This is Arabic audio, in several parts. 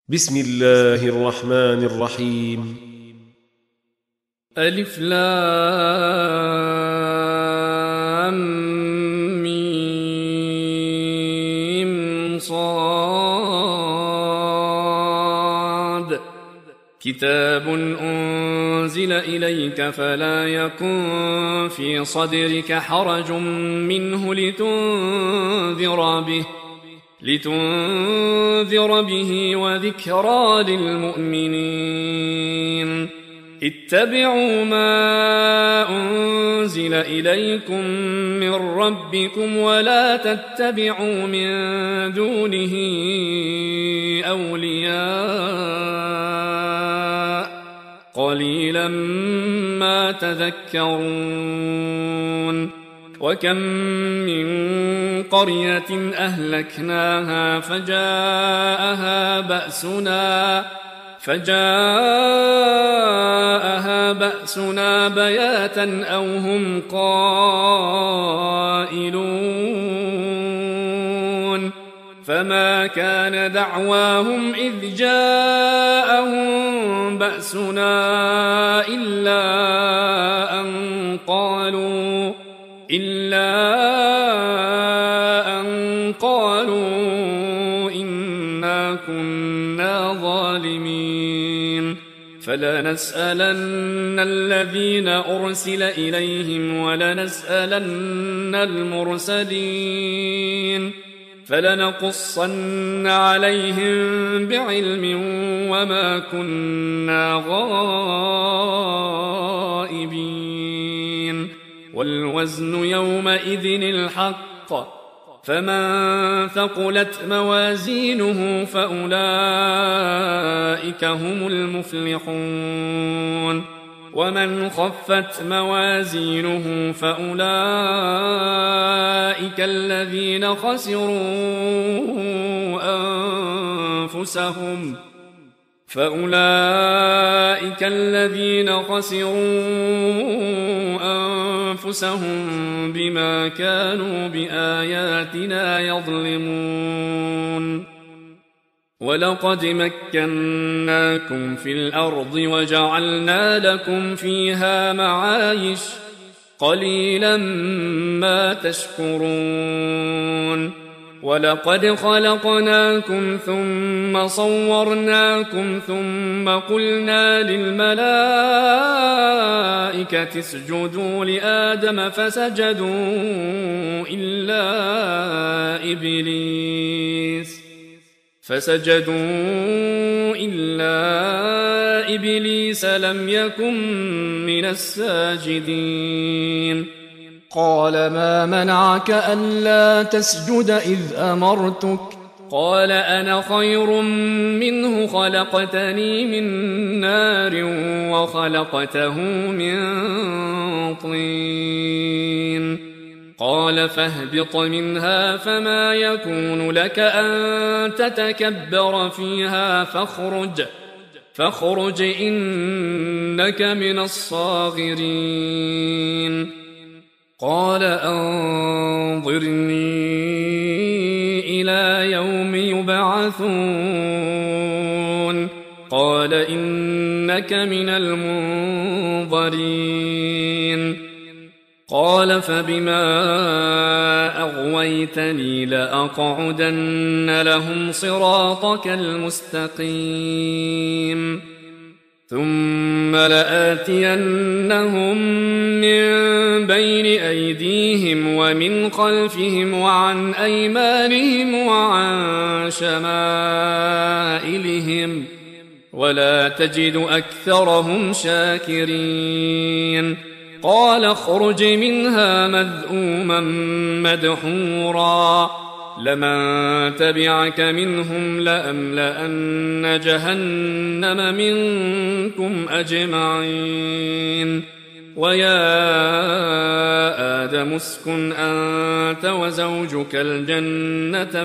بسم الله الرحمن الرحيم. ألف لام ميم صاد كتاب أنزل إليك فلا يكن في صدرك حرج منه لتنذر به وذكرى للمؤمنين. اتبعوا ما أنزل إليكم من ربكم ولا تتبعوا من دونه أولياء قليلا ما تذكرون. وكم من قرية أهلكناها فجاءها بأسنا بياتا أو هم قائلون فما كان دعواهم إذ جاءهم بأسنا إلا أن قالوا إنا كنا ظالمين. فلنسألن الذين أرسل إليهم ولنسألن المرسلين فلنقصن عليهم بعلم وما كنا غائبين. والوزن يومئذ الحق فمن ثقلت موازينه فأولئك هم المفلحون ومن خفت موازينه فأولئك الذين خسروا أنفسهم بما كانوا بآياتنا يظلمون. ولقد مكناكم في الأرض وجعلنا لكم فيها معايش قليلا ما تشكرون. ولقد خلقناكم ثم صورناكم ثم قلنا للملائكة اسجدوا لآدم فسجدوا إلا إبليس لم يكن من الساجدين. قال ما منعك ألا تسجد إذ أمرتك؟ قال أنا خير منه خلقتني من نار وخلقته من طين. قال فاهبط منها فما يكون لك أن تتكبر فيها فاخرج إنك من الصاغرين. قال أنظرني إلى يوم يبعثون. قال إنك من المنظرين. قال فبما أغويتني لأقعدن لهم صراطك المستقيم ثم لآتينهم من بين أيديهم ومن خلفهم وعن أيمانهم وعن شمائلهم ولا تجد أكثرهم شاكرين. قال اخرج منها مذءوما مدحورا لمن تبعك منهم لأملأن جهنم منكم أجمعين. ويا آدم اسكن أنت وزوجك الجنة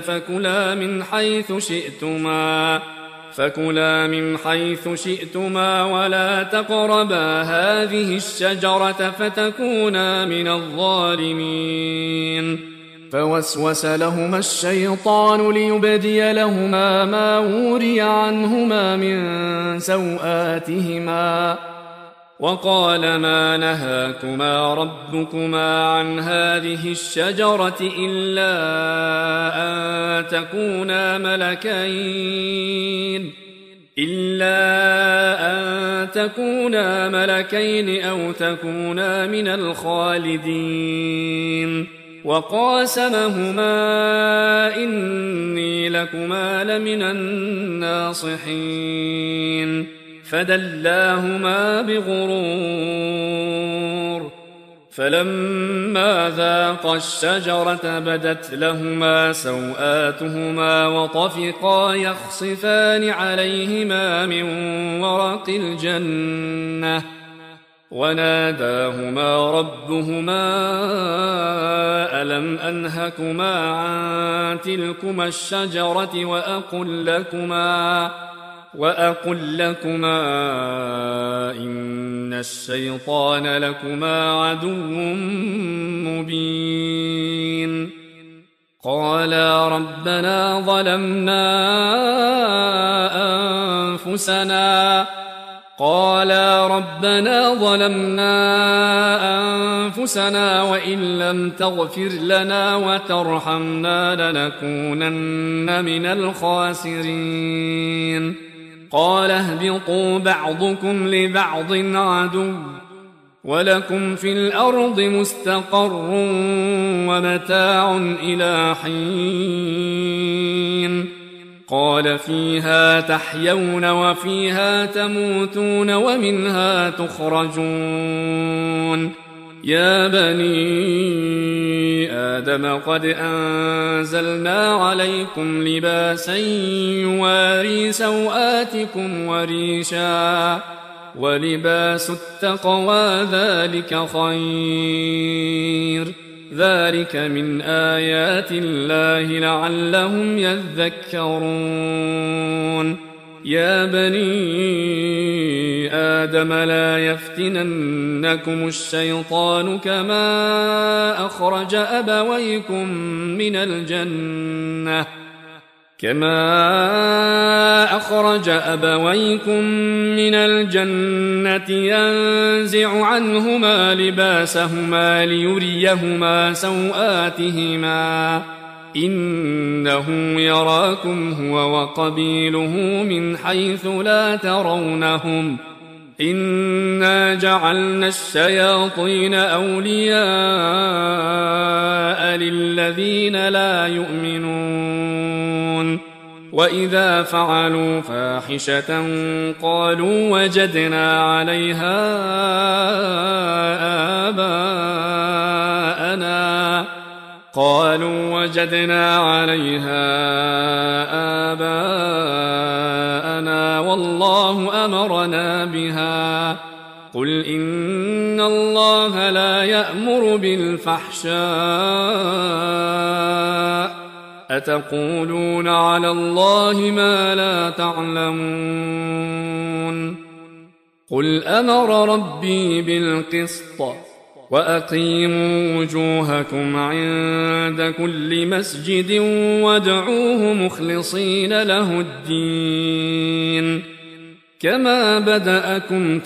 فكلا من حيث شئتما ولا تقربا هذه الشجرة فتكونا من الظالمين. فوسوس لهما الشيطان ليبدي لهما ما وري عنهما من سوآتهما وقال ما نهاكما ربكما عن هذه الشجرة إلا أن تكونا ملكين أو تكونا من الخالدين وقاسمهما إني لكما لمن الناصحين فدلاهما بغرور فلما ذاقا الشجرة بدت لهما سوآتهما وطفقا يخصفان عليهما من ورق الجنة وناداهما ربهما ألم أنهكما عن تلكما الشجرة وأقل لكما إن الشيطان لكما عدو مبين قالا ربنا ظلمنا أنفسنا وإن لم تغفر لنا وترحمنا لنكونن من الخاسرين قال اهبطوا بعضكم لبعض عدو ولكم في الأرض مستقر ومتاع إلى حين قال فيها تحيون وفيها تموتون ومنها تخرجون يا بني آدم قد أنزلنا عليكم لباسا يواري سوآتكم وريشا ولباس التقوى ذلك خير ذلك من آيات الله لعلهم يذكرون يا بني آدم لا يفتننكم الشيطان كما أخرج أبويكم من الجنة ينزع عنهما لباسهما ليريهما سوآتهما إنه يراكم هو وقبيله من حيث لا ترونهم إنا جعلنا الشياطين أولياء للذين لا يؤمنون وإذا فعلوا فاحشة قالوا وجدنا عليها آباءنا والله أمرنا بها قل إن الله لا يأمر بالفحشاء أتقولون على الله ما لا تعلمون قل أمر ربي بالقسط وأقيموا وجوهكم عند كل مسجد وادعوه مخلصين له الدين كما بدأكم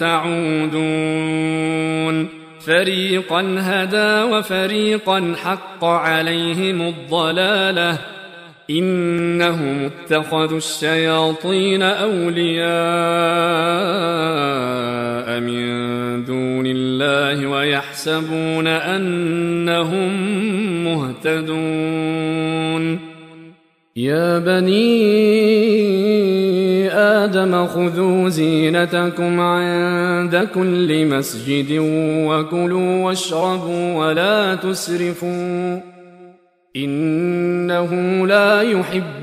تعودون فريقا هدى وفريقا حق عليهم الضلالة إنهم اتخذوا الشياطين أولياء من دون الله ويحسبون أنهم مهتدون يا بني آدم خذوا زينتكم عند كل مسجد وكلوا واشربوا ولا تسرفوا إنه لا يحب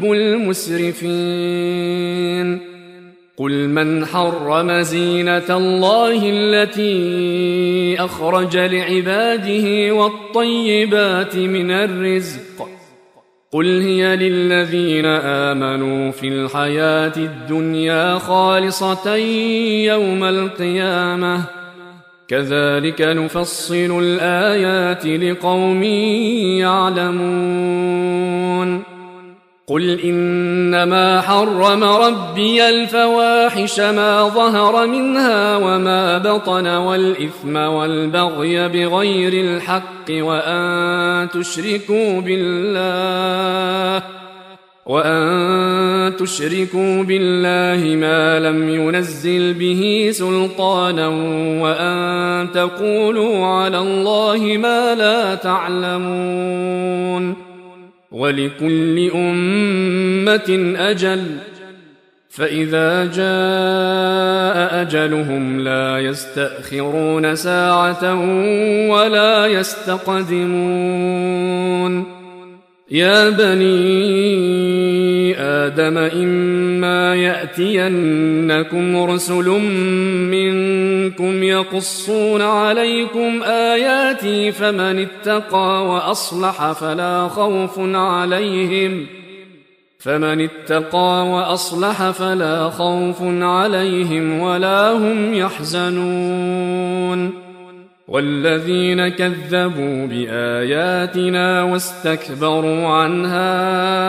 المسرفين قل من حرم زينة الله التي أخرج لعباده والطيبات من الرزق قل هي للذين آمنوا في الحياة الدنيا خالصة يوم القيامة كذلك نفصل الآيات لقوم يعلمون قل إنما حرم ربي الفواحش ما ظهر منها وما بطن والإثم والبغي بغير الحق وأن تشركوا بالله ما لم ينزل به سلطانا وأن تقولوا على الله ما لا تعلمون ولكل أمة أجل فإذا جاء أجلهم لا يستأخرون ساعة ولا يستقدمون يا بني آدم إما يأتينكم رسل منكم يقصون عليكم آياتي فمن اتقى وأصلح فلا خوف عليهم ولا هم يحزنون والذين كذبوا بآياتنا واستكبروا عنها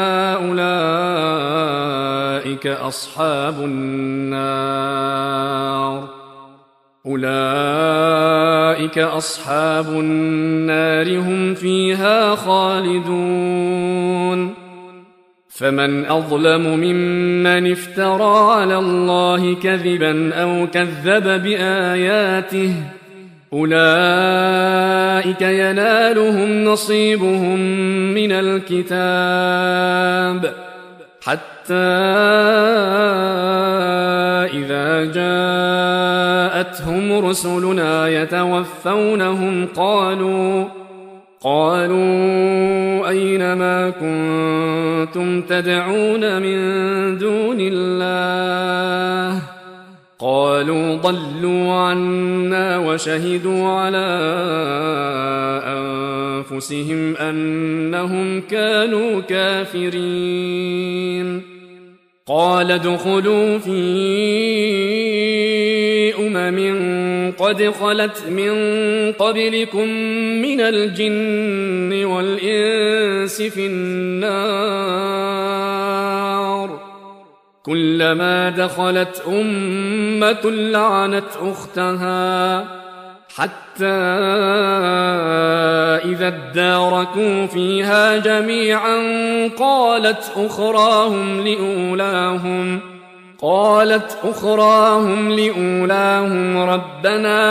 أولئك أصحاب النار هم فيها خالدون فمن أظلم ممن افترى على الله كذبا أو كذب بآياته أولئك ينالهم نصيبهم من الكتاب حتى إذا جاءتهم رسلنا يتوفونهم قالوا أين ما كنتم تدعون من دون الله قالوا ضلوا عنا وشهدوا على أنفسهم أنهم كانوا كافرين قال ادخلوا في قد خلت من قبلكم من الجن والإنس في النار كلما دخلت أمة لعنت أختها حتى إذا اداركوا فيها جميعا قالت أخراهم لأولاهم ربنا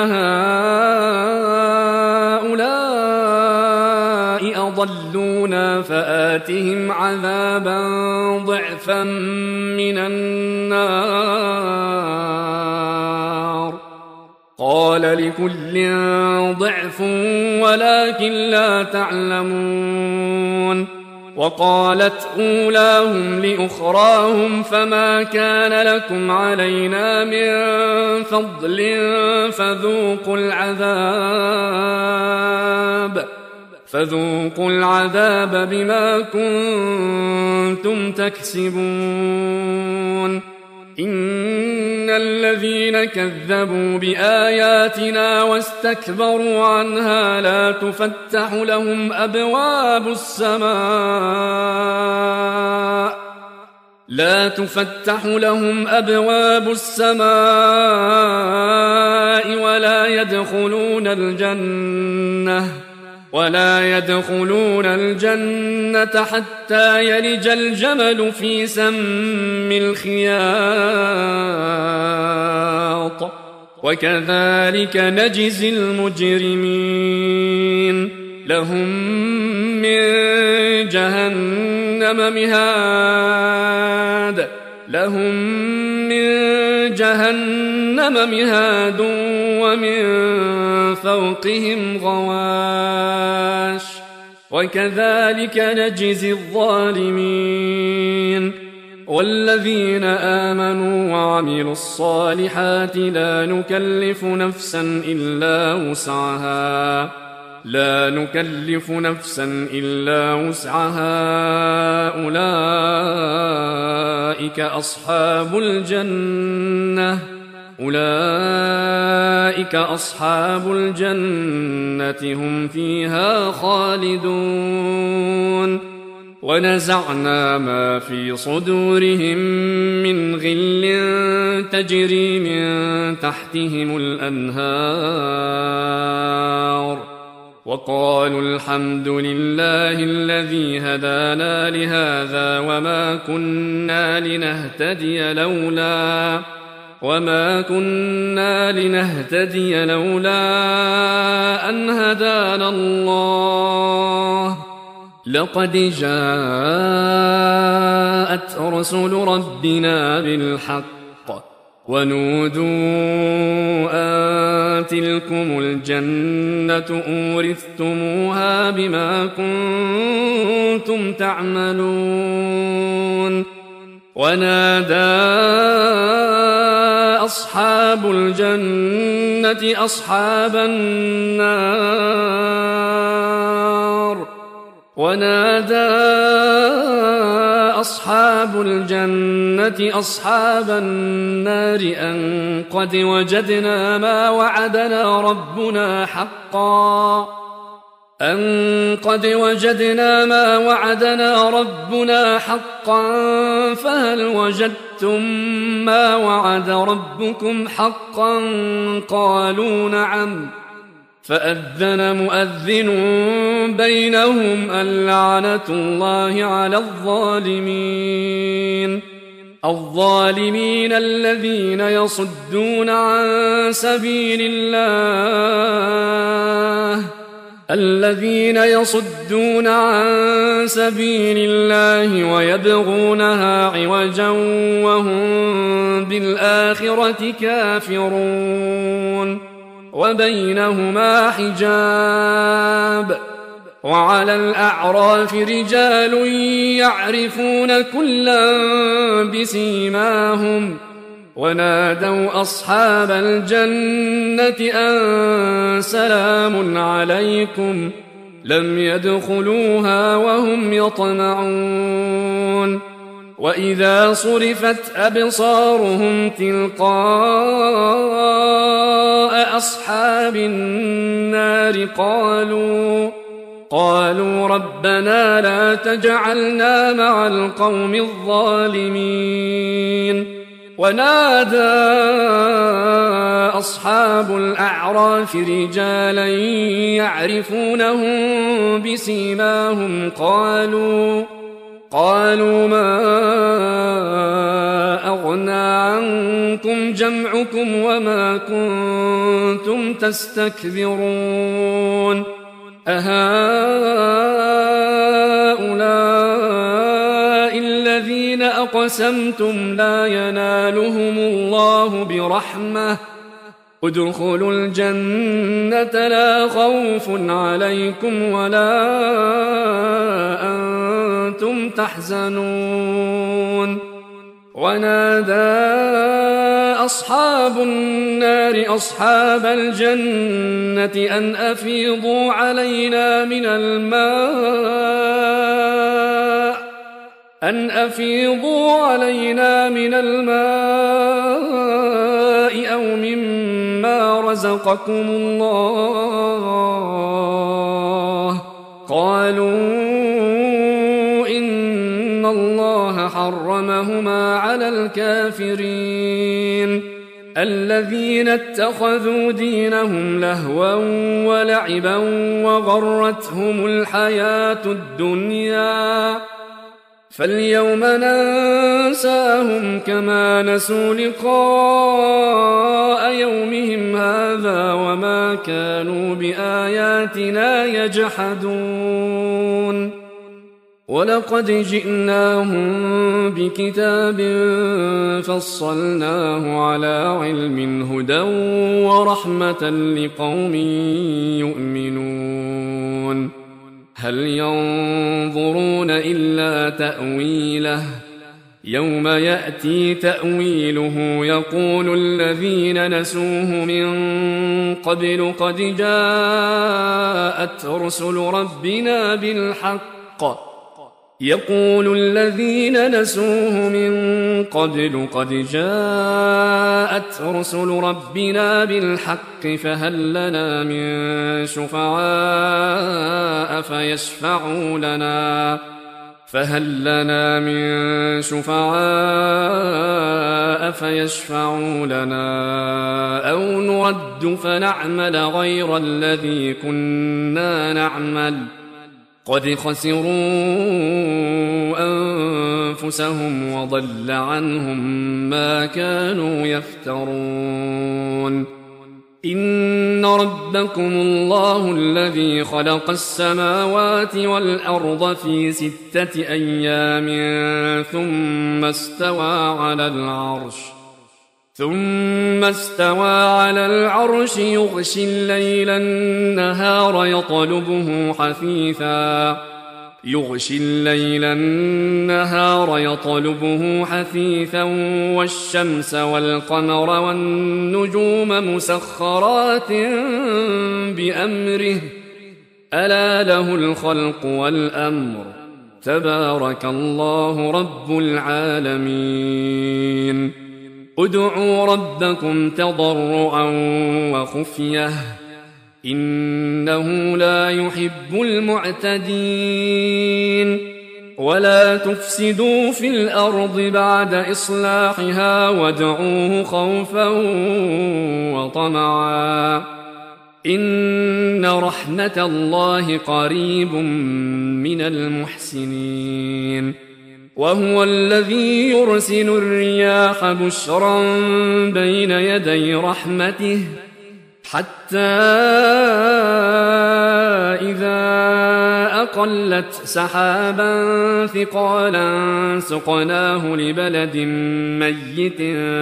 هؤلاء أضلونا فآتهم عذابا ضعفا من النار قال لكل ضعف ولكن لا تعلمون وقالت أولاهم لأخراهم فما كان لكم علينا من فضل فذوقوا العذاب بما كنتم تكسبون إن الذين كذبوا بآياتنا واستكبروا عنها لا تفتح لهم أبواب السماء ولا يدخلون الجنة حتى يلج الجمل في سم الخياط وكذلك نجزي المجرمين لهم من جهنم مهاد ومن فوقهم غواش وكذلك نجزي الظالمين والذين آمنوا وعملوا الصالحات لا نكلف نفسا إلا وسعها أولئك أصحاب الجنة هم فيها خالدون ونزعنا ما في صدورهم من غل تجري من تحتهم الأنهار وقالوا الحمد لله الذي هدانا لهذا وما كنا لنهتدي لولا أن هدانا الله لقد جاءت رسل ربنا بالحق ونودوا أن تلكم الجنة أورثتموها بما كنتم تعملون ونادى أصحاب الجنة أصحاب النار أن قد وجدنا ما وعدنا ربنا حقا فهل وجدتم ما وعد ربكم حقا قالوا نعم فأذن مؤذن بينهم اللعنة الله على الظالمين الذين يصدون عن سبيل الله ويبغونها عوجا وهم بالآخرة كافرون وبينهما حجاب وعلى الأعراف رجال يعرفون كلا بسيماهم ونادوا أصحاب الجنة أن سلام عليكم لم يدخلوها وهم يطمعون وإذا صرفت أبصارهم تلقاء أصحاب النار قالوا ربنا لا تجعلنا مع القوم الظالمين ونادى أصحاب الأعراف رجالا يعرفونهم بسيماهم قالوا ما أغنى عنكم جمعكم وما كنتم تستكبرون أهؤلاء الذين أقسمتم لا ينالهم الله برحمة ادخلوا الجنة لا خوف عليكم ولا أنتم تحزنون ونادى أصحاب النار أصحاب الجنة أن أفيضوا علينا من الماء أو مما رزقكم الله قالوا إن الله حرمهما على الكافرين الذين اتخذوا دينهم لهوا ولعبا وغرتهم الحياة الدنيا فاليوم ننساهم كما نسوا لقاء يومهم هذا وما كانوا بآياتنا يجحدون ولقد جئناهم بكتاب فصلناه على علم هدى ورحمة لقوم يؤمنون هل ينظرون إلا تأويله يوم يأتي تأويله يقول الذين نسوه من قبل قد جاءت رسل ربنا بالحق يقول الذين نسوه من قبل قد جاءت رسل ربنا بالحق فهل لنا من شفعاء فيشفعوا لنا أو نرد فنعمل غير الذي كنا نعمل قد خسروا أنفسهم وضل عنهم ما كانوا يفترون. إن ربكم الله الذي خلق السماوات والأرض في 6 أيام ثم استوى على العرش يغشي الليل النهار يطلبه حثيثا والشمس والقمر والنجوم مسخرات بأمره ألا له الخلق والأمر تبارك الله رب العالمين. ادعوا ربكم تضرعا وخفية إنه لا يحب المعتدين. ولا تفسدوا في الأرض بعد إصلاحها وادعوه خوفا وطمعا إن رحمة الله قريب من المحسنين. وهو الذي يرسل الرياح بشرا بين يدي رحمته حتى إذا أقلت سحابا ثقالا سقناه لبلد ميت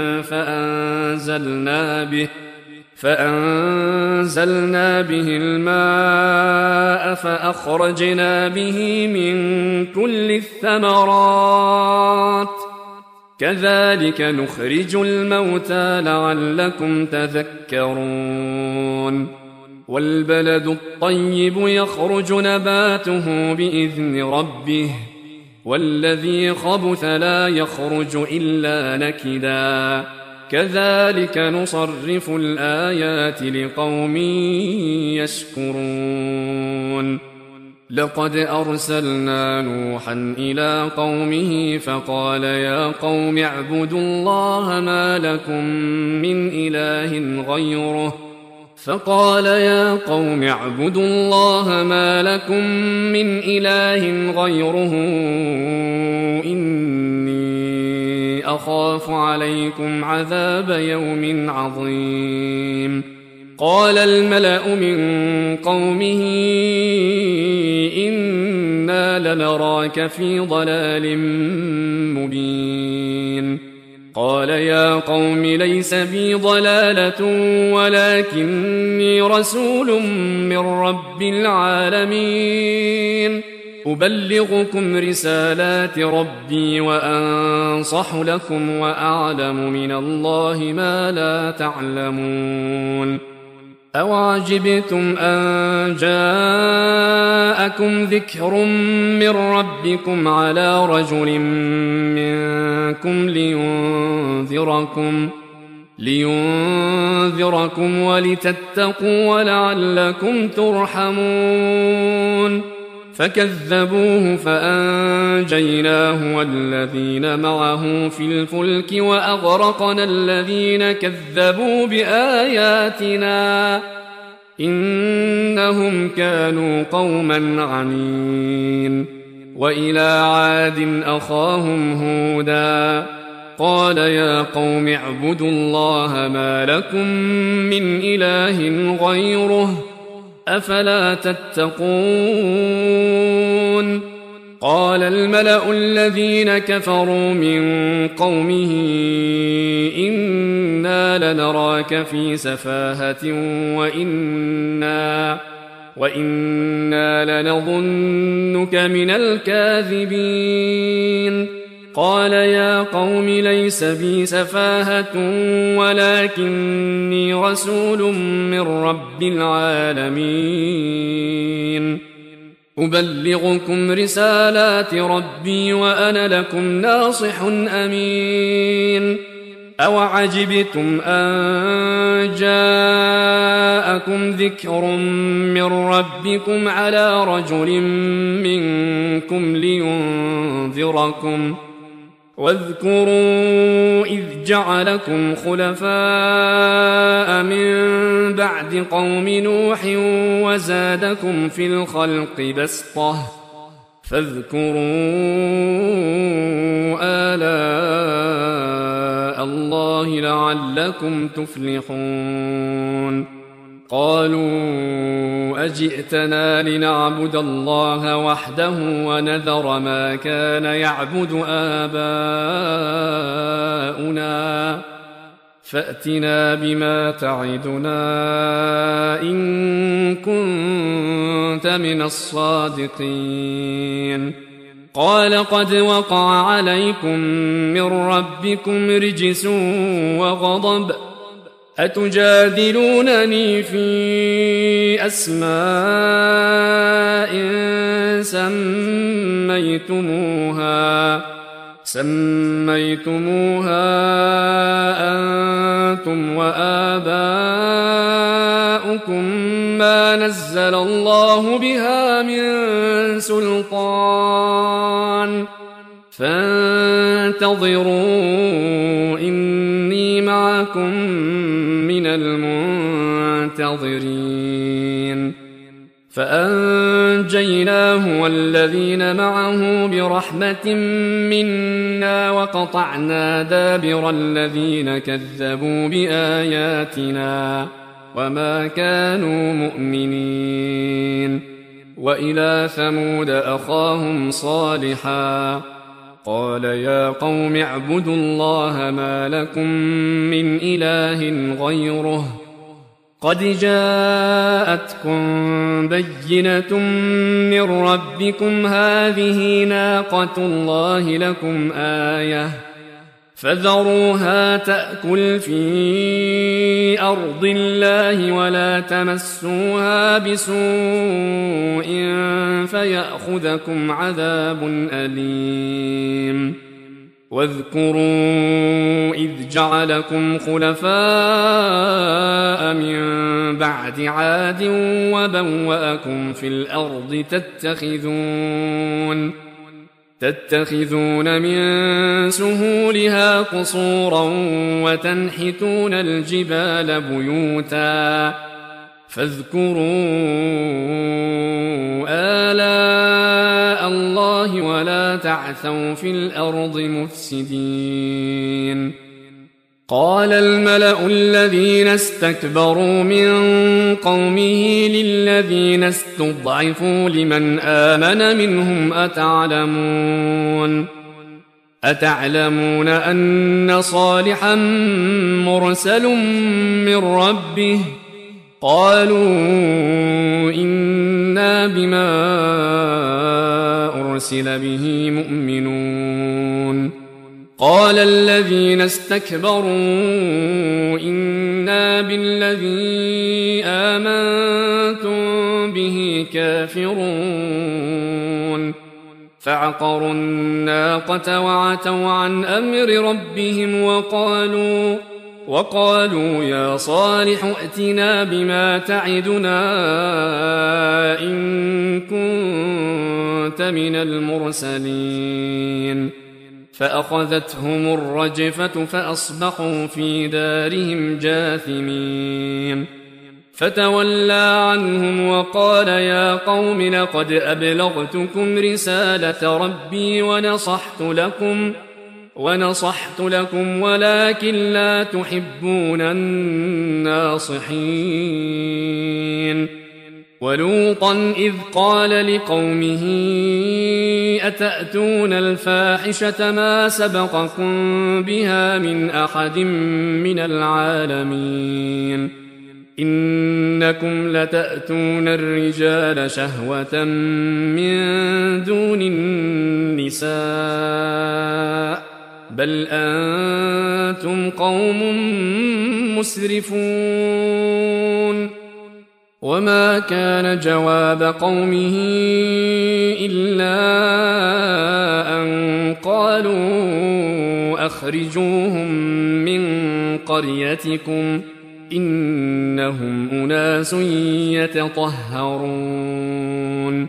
فأنزلنا به الماء فأخرجنا به من كل الثمرات كذلك نخرج الموتى لعلكم تذكرون. والبلد الطيب يخرج نباته بإذن ربه والذي خبث لا يخرج إلا نكدا كذلك نصرف الآيات لقوم يشكرون. لقد أرسلنا نوحا إلى قومه فقال يا قوم اعبدوا الله ما لكم من إله غيره إني أخاف عليكم عذاب يوم عظيم. قال الملأ من قومه إنا لنراك في ضلال مبين. قال يا قوم ليس بي ضلالة ولكني رسول من رب العالمين أبلغكم رسالات ربي وأنصح لكم وأعلم من الله ما لا تعلمون. أوعجبتم أن جاءكم ذكر من ربكم على رجل منكم لينذركم ولتتقوا ولعلكم ترحمون. فكذبوه فأنجيناه والذين معه في الفلك وأغرقنا الذين كذبوا بآياتنا إنهم كانوا قوما عنين. وإلى عاد أخاهم هودا قال يا قوم اعبدوا الله ما لكم من إله غيره أفلا تتقون. قال الملأ الذين كفروا من قومه إنا لنراك في سفاهة وإنا لنظنك من الكاذبين. قال يا قوم ليس بي سفاهة ولكني رسول من رب العالمين أبلغكم رسالات ربي وأنا لكم ناصح أمين. أوعجبتم أن جاءكم ذكر من ربكم على رجل منكم لينذركم واذكروا إذ جعلكم خلفاء من بعد قوم نوح وزادكم في الخلق بسطة فاذكروا آلاء الله لعلكم تفلحون. قالوا أجئتنا لنعبد الله وحده ونذر ما كان يعبد آباؤنا فأتنا بما تعدنا إن كنت من الصادقين. قال قد وقع عليكم من ربكم رجس وغضب أتجادلونني في أسماء سميتموها أنتم وآباؤكم ما نزل الله بها من سلطان فانتظروا إني معكم من المنتظرين. فأنجيناه والذين معه برحمة منا وقطعنا دابر الذين كذبوا بآياتنا وما كانوا مؤمنين. وإلى ثمود أخاهم صالحا قال يا قوم اعبدوا الله ما لكم من إله غيره قد جاءتكم بينة من ربكم هذه ناقة الله لكم آية فذروها تأكل في أرض الله ولا تمسوها بسوء فيأخذكم عذاب أليم. واذكروا إذ جعلكم خلفاء من بعد عاد وبوأكم في الأرض تتخذون من سهولها قصورا وتنحتون الجبال بيوتا فاذكروا آلاء الله ولا تعثوا في الأرض مفسدين. قال الملأ الذين استكبروا من قومه للذين استضعفوا لمن آمن منهم أتعلمون أن صالحا مرسل من ربه قالوا إنا بما أرسل به مؤمنون. قال الذين استكبروا إنا بالذي آمنتم به كافرون. فعقروا الناقة وعتوا عن أمر ربهم وقالوا يا صالح ائتنا بما تعدنا إن كنت من المرسلين. فأخذتهم الرجفة فأصبحوا في دارهم جاثمين. فتولى عنهم وقال يا قوم لقد أبلغتكم رسالة ربي ونصحت لكم ولكن لا تحبون الناصحين. ولوطا إذ قال لقومه أتأتون الفاحشة ما سبقكم بها من أحد من العالمين إنكم لتأتون الرجال شهوة من دون النساء بل أنتم قوم مسرفون. وما كان جواب قومه إلا أن قالوا أخرجوهم من قريتكم إنهم أناس يتطهرون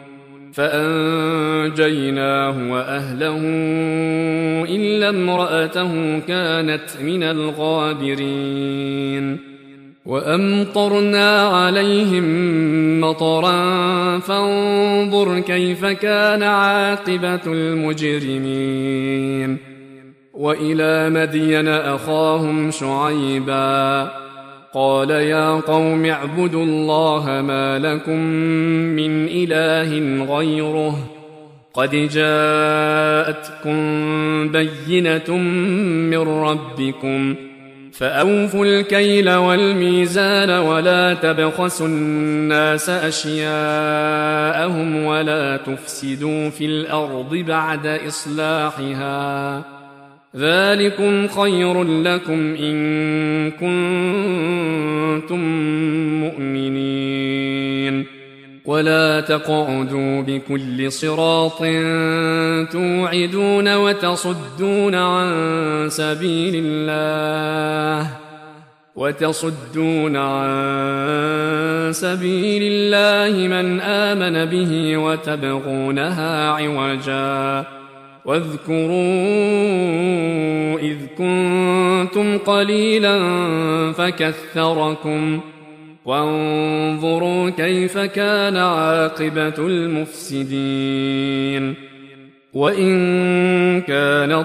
فأنجيناه وأهله إلا امرأته كانت من الغابرين وأمطرنا عليهم مطرا فانظر كيف كان عاقبة المجرمين وإلى مدين أخاهم شعيبا قال يا قوم اعبدوا الله ما لكم من إله غيره قد جاءتكم بينة من ربكم فأوفوا الكيل والميزان ولا تبخسوا الناس أشياءهم ولا تفسدوا في الأرض بعد إصلاحها ذلكم خير لكم إن كنتم مؤمنين ولا تقعدوا بكل صراط توعدون وتصدون عن سبيل الله من آمن به وتبغونها عوجا واذكروا إذ كنتم قليلا فكثركم وانظروا كيف كان عاقبة المفسدين وإن كان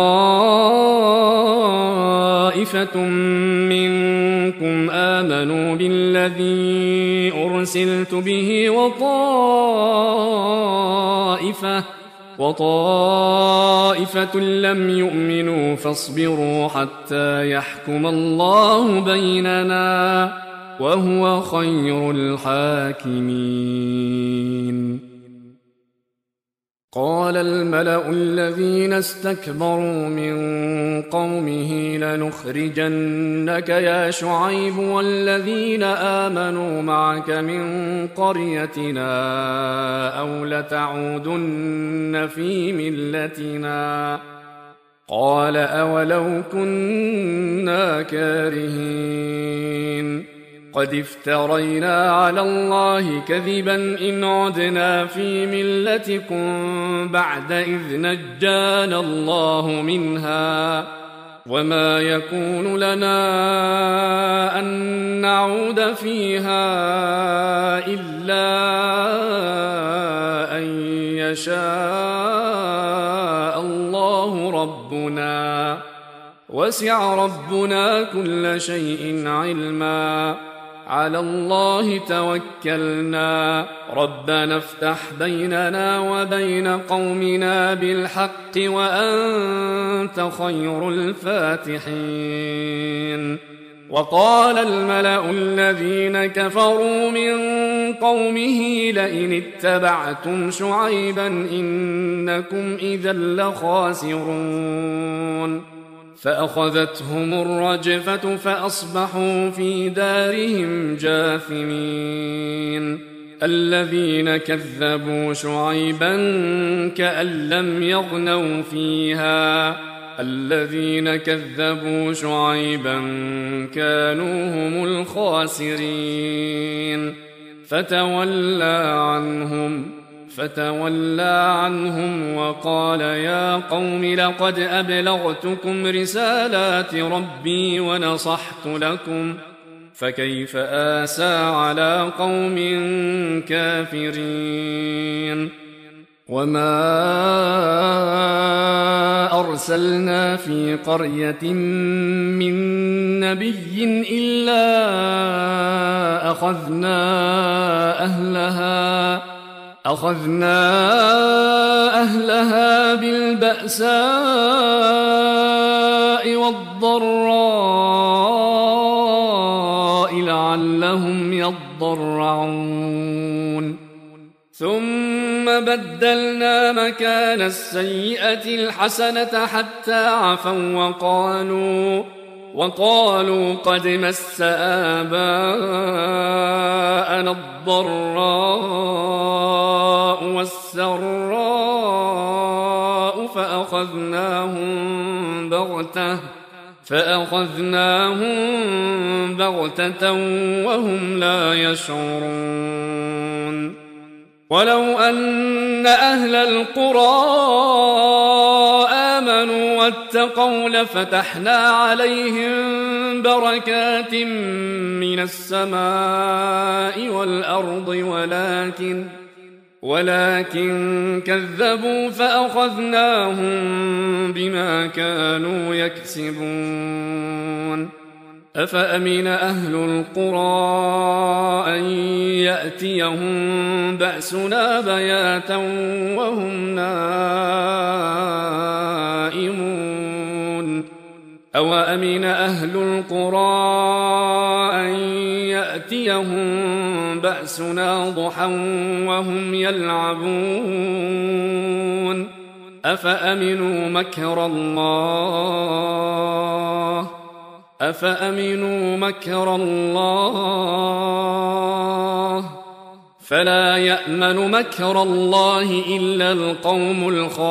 طائفة منكم آمنوا بالذي أرسلت به وطائفة لم يؤمنوا فاصبروا حتى يحكم الله بيننا وهو خير الحاكمين قال الملأ الذين استكبروا من قومه لنخرجنك يا شعيب والذين آمنوا معك من قريتنا أو لتعودن في ملتنا قال أولو كنا كارهين قد افترينا على الله كذبا إن عدنا في ملتكم بعد إذ نجانا الله منها وما يكون لنا أن نعود فيها إلا أن يشاء الله ربنا وسع ربنا كل شيء علما على الله توكلنا ربنا افتح بيننا وبين قومنا بالحق وأنت خير الفاتحين وقال الملأ الذين كفروا من قومه لئن اتبعتم شعيبا إنكم إذا لخاسرون فأخذتهم الرجفة فأصبحوا في دارهم جاثمين الذين كذبوا شعيبا كأن لم يغنوا فيها الذين كذبوا شعيبا كانوا هم الخاسرين فتولى عنهم وقال يا قوم لقد أبلغتكم رسالات ربي ونصحت لكم فكيف آسى على قوم كافرين وما أرسلنا في قرية من نبي إلا أخذنا أهلها بالبأساء والضراء لعلهم يضرعون ثم بدلنا مكان السيئة الحسنة حتى عفوا وقالوا قد مس آباءنا الضراء والسراء فأخذناهم بغتة وهم لا يشعرون ولو أن أهل القرى آمنوا واتقوا لفتحنا عليهم بركات من السماء والأرض ولكن كذبوا فأخذناهم بما كانوا يكسبون أفأمن أهل القرى أن يأتيهم بأسنا بياتا وهم نائمون أوأمن أهل القرى أن يأتيهم بأسنا ضحى وهم يلعبون أفأمنوا مكر الله فلا يأمن مكر الله إلا القوم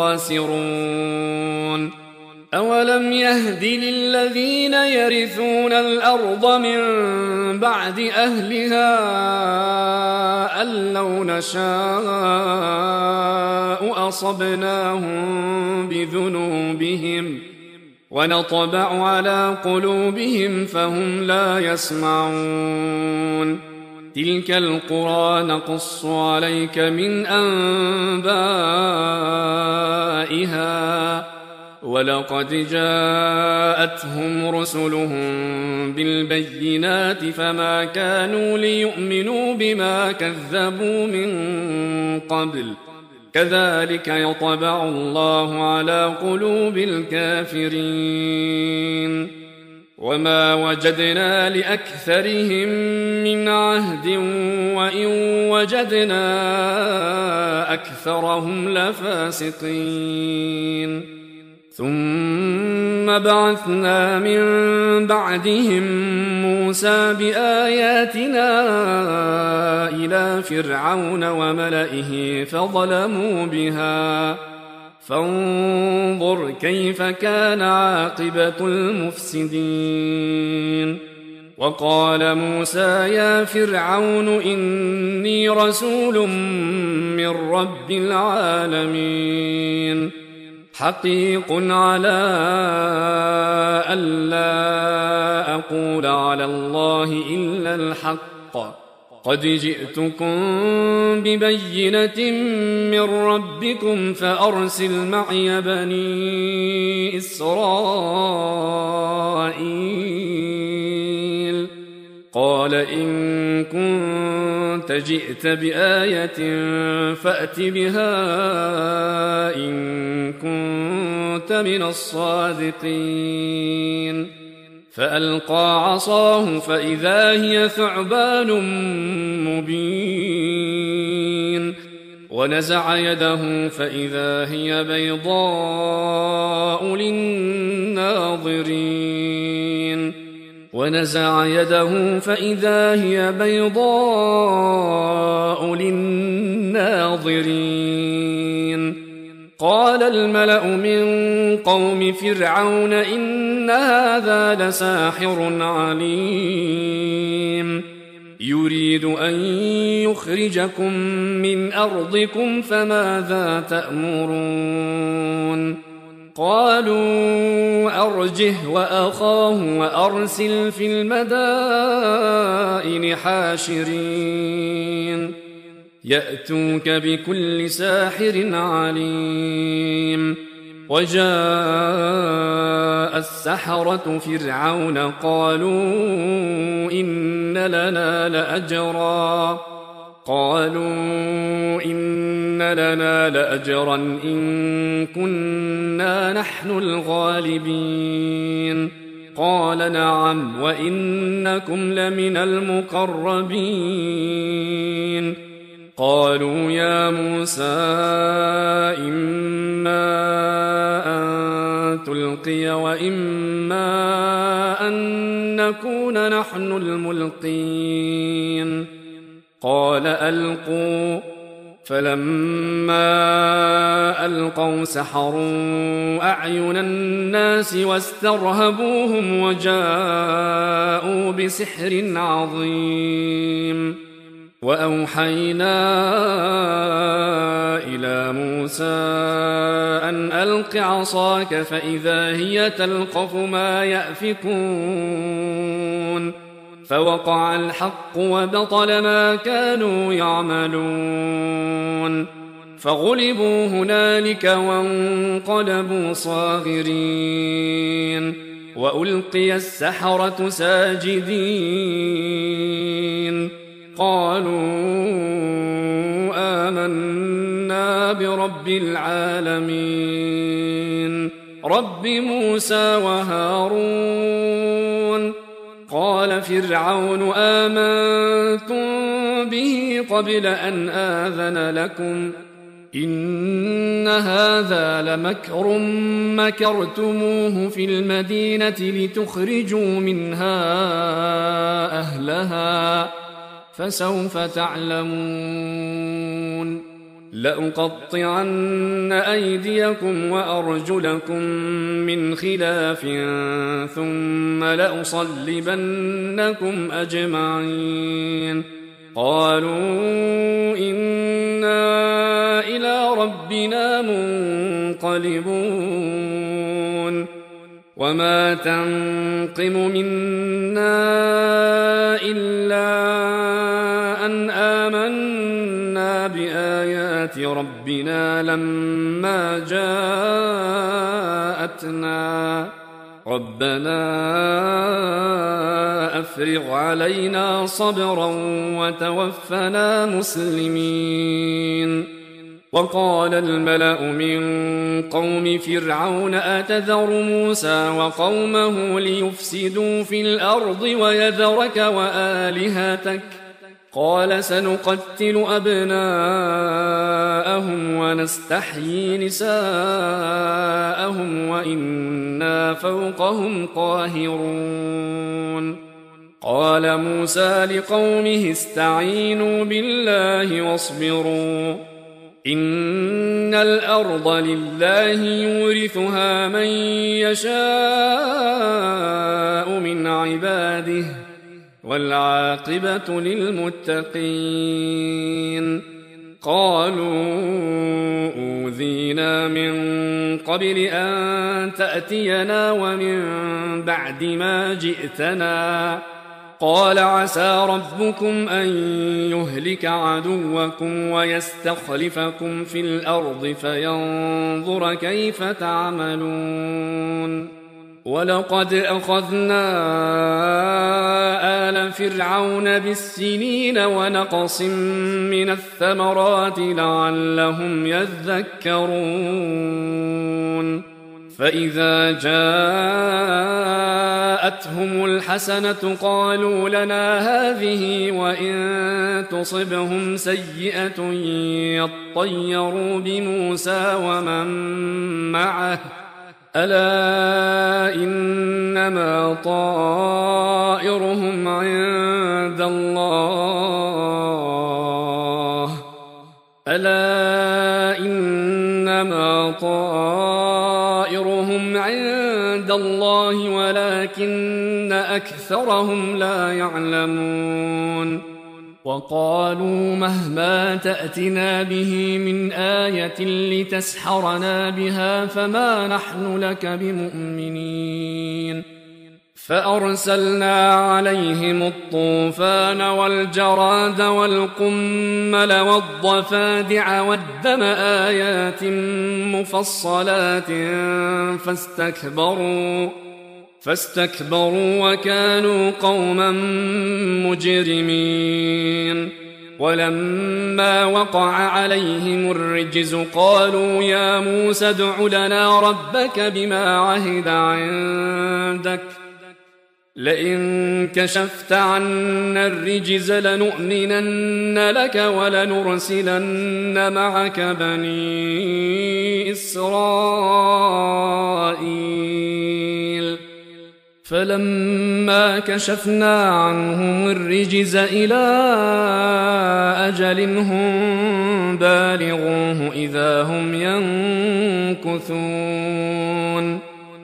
الخاسرون أولم يهد للذين يرثون الأرض من بعد أهلها أن لو نشاء أصبناهم بذنوبهم ونطبع على قلوبهم فهم لا يسمعون تلك القرى نقص عليك من أنبائها ولقد جاءتهم رسلهم بالبينات فما كانوا ليؤمنوا بما كذبوا من قبل كذلك يطبع الله على قلوب الكافرين وما وجدنا لأكثرهم من عهد وإن وجدنا أكثرهم لفاسقين ثم بعثنا من بعدهم موسى بآياتنا إلى فرعون وملئه فظلموا بها فانظر كيف كان عاقبة المفسدين وقال موسى يا فرعون إني رسول من رب العالمين حقيق على ألا أقول على الله إلا الحق قد جئتكم ببينة من ربكم فأرسل معي بني إسرائيل قال إن كنت جئت بآية فأت بها إن كنت من الصادقين فألقى عصاه فإذا هي ثعبان مبين ونزع يده فإذا هي بيضاء للناظرين ونزع يده فإذا هي بيضاء للناظرين قال الملأ من قوم فرعون إن هذا لساحر عليم يريد أن يخرجكم من أرضكم فماذا تأمرون قالوا أرجه وأخاه وأرسل في المدائن حاشرين يأتوك بكل ساحر عليم وجاء السحرة فرعون قالوا إن لنا لأجرا إن كنا نحن الغالبين قال نعم وإنكم لمن المقربين قالوا يا موسى إما أن تلقي وإما أن نكون نحن الملقين قال ألقوا فلما ألقوا سحروا أعين الناس واسترهبوهم وجاءوا بسحر عظيم وأوحينا إلى موسى أن ألق عصاك فإذا هي تلقف ما يأفكون فوقع الحق وبطل ما كانوا يعملون فغلبوا هنالك وانقلبوا صاغرين وألقي السحرة ساجدين قالوا آمنا برب العالمين رب موسى وهارون قال فرعون آمنتم به قبل أن آذن لكم إن هذا لمكر مكرتموه في المدينة لتخرجوا منها أهلها فسوف تعلمون لأقطعن أيديكم وأرجلكم من خلاف ثم لأصلبنكم أجمعين قالوا إنا إلى ربنا منقلبون وما تنقم منا إلا أن آمنا بآيات ربنا لما جاءتنا ربنا أفرغ علينا صبرا وتوفنا مسلمين وقال الملأ من قوم فرعون أتذر موسى وقومه ليفسدوا في الأرض ويذرك وآلهتك قال سنقتل أبناءهم ونستحيي نساءهم وإنا فوقهم قاهرون قال موسى لقومه استعينوا بالله واصبروا إن الأرض لله يورثها من يشاء من عباده والعاقبة للمتقين قالوا أوذينا من قبل أن تأتينا ومن بعد ما جئتنا قال عسى ربكم أن يهلك عدوكم ويستخلفكم في الأرض فينظر كيف تعملون ولقد أخذنا آل فرعون بالسنين ونقص من الثمرات لعلهم يذكرون فإذا جاءتهم الحسنة قالوا لنا هذه وإن تصبهم سيئة يطيروا بموسى ومن معه ألا إنما طائرهم عند الله ألا إنما طائرهم عند الله ولكن أكثرهم لا يعلمون وقالوا مهما تأتنا به من آية لتسحرنا بها فما نحن لك بمؤمنين فأرسلنا عليهم الطوفان والجراد والقمل والضفادع والدم آيات مفصلات فاستكبروا وكانوا قوما مجرمين ولما وقع عليهم الرجز قالوا يا موسى ادع لنا ربك بما عهد عندك لئن كشفت عنا الرجز لنؤمنن لك ولنرسلن معك بني إسرائيل فلما كشفنا عنهم الرجز إلى أجل هم بالغوه إذا هم ينكثون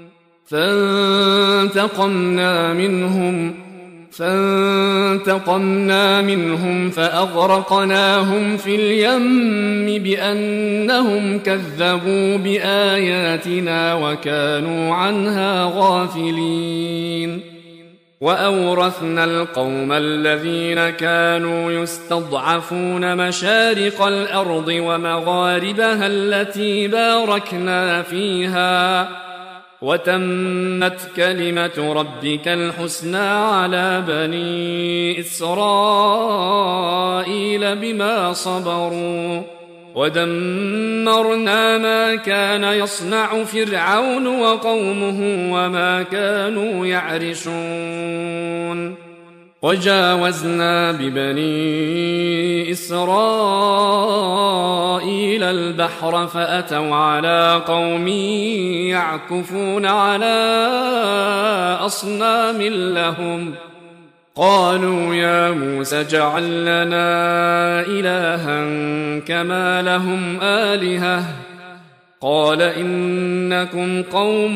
فانتقمنا منهم فأغرقناهم في اليم بأنهم كذبوا بآياتنا وكانوا عنها غافلين وأورثنا القوم الذين كانوا يستضعفون مشارق الأرض ومغاربها التي باركنا فيها وتمت كلمة ربك الحسنى على بني إسرائيل بما صبروا ودمرنا ما كان يصنع فرعون وقومه وما كانوا يعرشون وجاوزنا ببني إسرائيل البحر فأتوا على قوم يعكفون على أصنام لهم قالوا يا موسى اجعل لنا إلها كما لهم آلهة قال إنكم قوم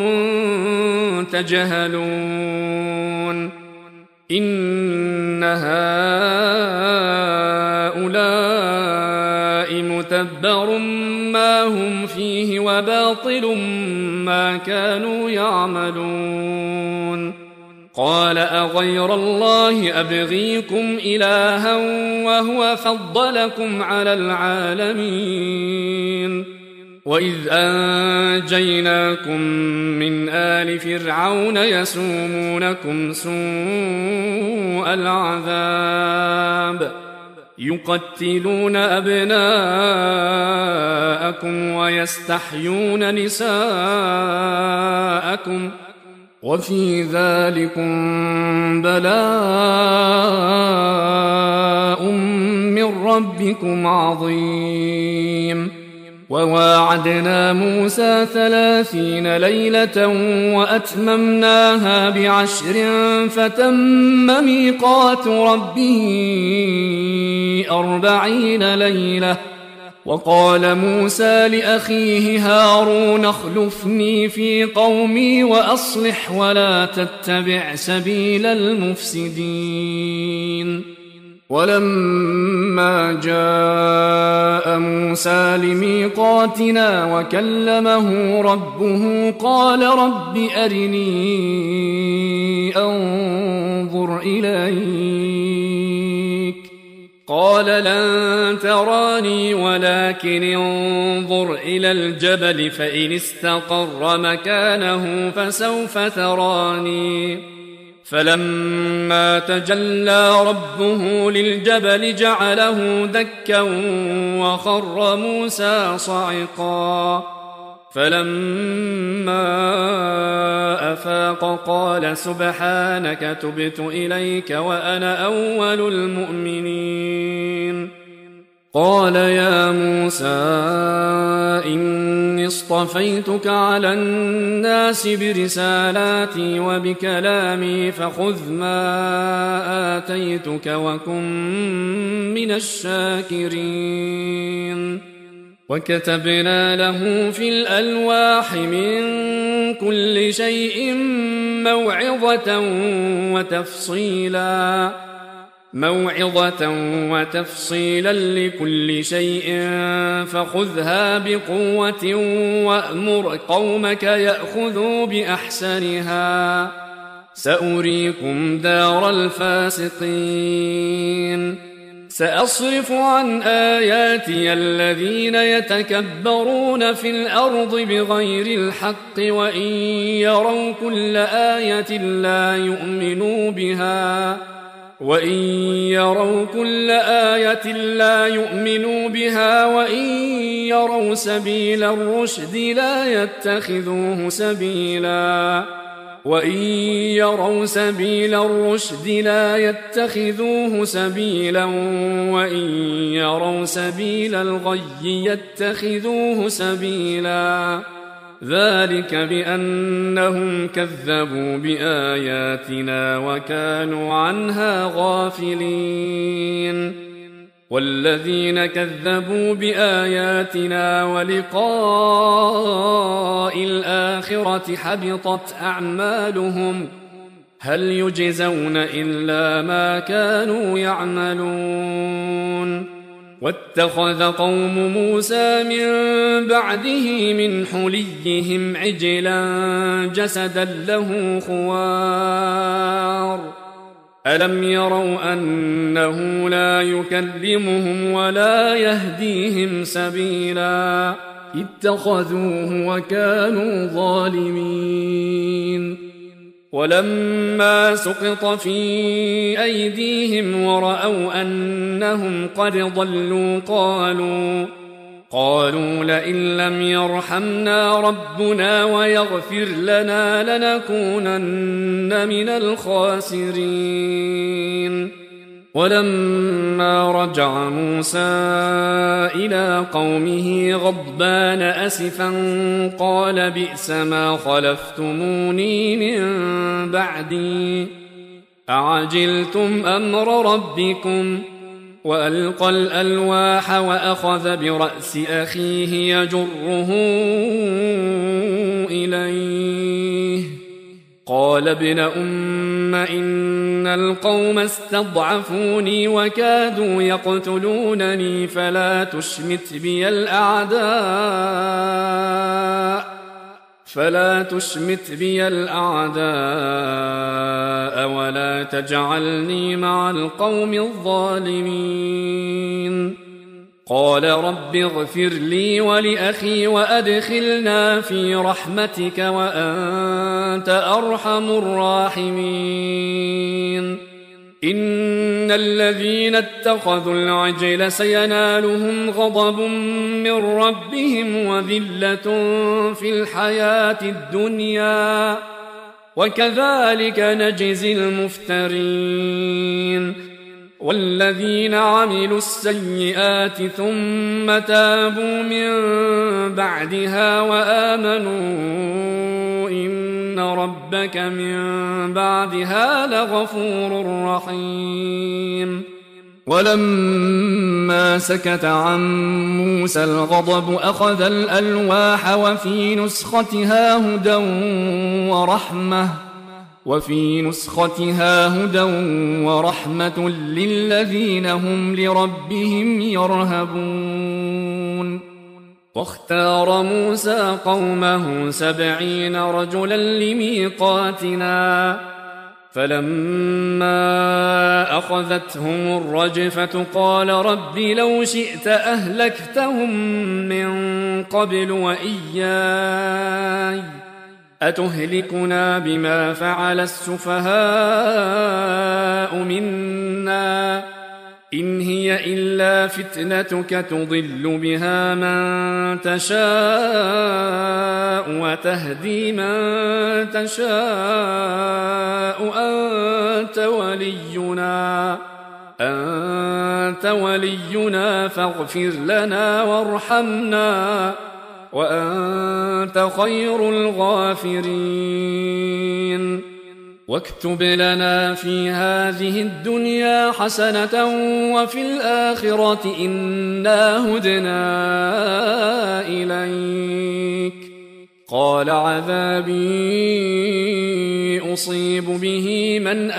تجهلون إن هؤلاء متبر ما هم فيه وباطل ما كانوا يعملون قال أغير الله أبغيكم إلها وهو فضلكم على العالمين وإذ أنجيناكم من آل فرعون يسومونكم سوء العذاب يقتلون أبناءكم ويستحيون نساءكم وفي ذلكم بلاء من ربكم عظيم وواعدنا موسى 30 ليلة وأتممناها ب10 فتم ميقات ربه 40 ليلة وقال موسى لأخيه هارون اخلفني في قومي وأصلح ولا تتبع سبيل المفسدين ولما جاء موسى لميقاتنا وكلمه ربه قال رب أرني أنظر إليك قال لن تراني ولكن انظر إلى الجبل فإن استقر مكانه فسوف تراني فلما تجلى ربه للجبل جعله دكا وخر موسى صعقا فلما أفاق قال سبحانك تبت إليك وأنا أول المؤمنين قال يا موسى إني اصطفيتك على الناس برسالاتي وبكلامي فخذ ما آتيتك وكن من الشاكرين وكتبنا له في الألواح من كل شيء موعظة وتفصيلا لكل شيء فخذها بقوة وأمر قومك يأخذوا بأحسنها سأريكم دار الفاسقين سأصرف عن آياتي الذين يتكبرون في الأرض بغير الحق وإن يروا كل آية لا يؤمنوا بها وإن يروا سبيل الرشد لا يتخذوه سبيلا وإن يروا سبيل الغي يتخذوه سبيلا ذلك بأنهم كذبوا بآياتنا وكانوا عنها غافلين والذين كذبوا بآياتنا ولقاء الآخرة حبطت أعمالهم هل يجزون إلا ما كانوا يعملون واتخذ قوم موسى من بعده من حليهم عجلا جسدا له خوار ألم يروا أنه لا يكلمهم ولا يهديهم سبيلا اتخذوه وكانوا ظالمين ولما سقط في أيديهم ورأوا أنهم قد ضلوا قالوا لئن لم يرحمنا ربنا ويغفر لنا لنكونن من الخاسرين ولما رجع موسى إلى قومه غضبان أسفا قال بئس ما خلفتموني من بعدي أعجلتم أمر ربكم وألقى الألواح وأخذ برأس أخيه يجره إليه قال ابن أم إن القوم استضعفوني وكادوا يقتلونني فلا تشمت بي الأعداء ولا تجعلني مع القوم الظالمين قال رب اغفر لي ولأخي وأدخلنا في رحمتك وأنت أرحم الراحمين إن الذين اتخذوا العجل سينالهم غضب من ربهم وذلة في الحياة الدنيا وكذلك نجزي المفترين والذين عملوا السيئات ثم تابوا من بعدها وآمنوا إن ربك من بعدها لغفور رحيم ولما سكت عن موسى الغضب أخذ الألواح وفي نسختها هدى ورحمة للذين هم لربهم يرهبون واختار موسى قومه 70 رجلا لميقاتنا فلما أخذتهم الرجفة قال رب لو شئت أهلكتهم من قبل وإياي أتهلكنا بما فعل السفهاء منا إن هي إلا فتنتك تضل بها من تشاء وتهدي من تشاء أنت ولينا فاغفر لنا وارحمنا وأنت خير الغافرين واكتب لنا في هذه الدنيا حسنة وفي الآخرة إنا هدنا إليك قال عذابي أصيب به من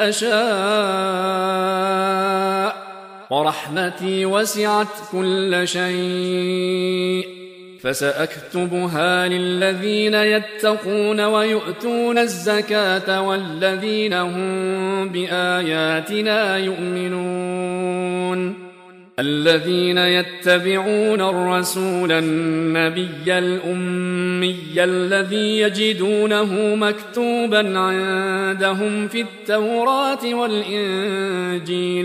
أشاء ورحمتي وسعت كل شيء فسأكتبها للذين يتقون ويؤتون الزكاة والذين هم بآياتنا يؤمنون الذين يتبعون الرسول النبي الأمي الذي يجدونه مكتوبا عندهم في التوراة والإنجيل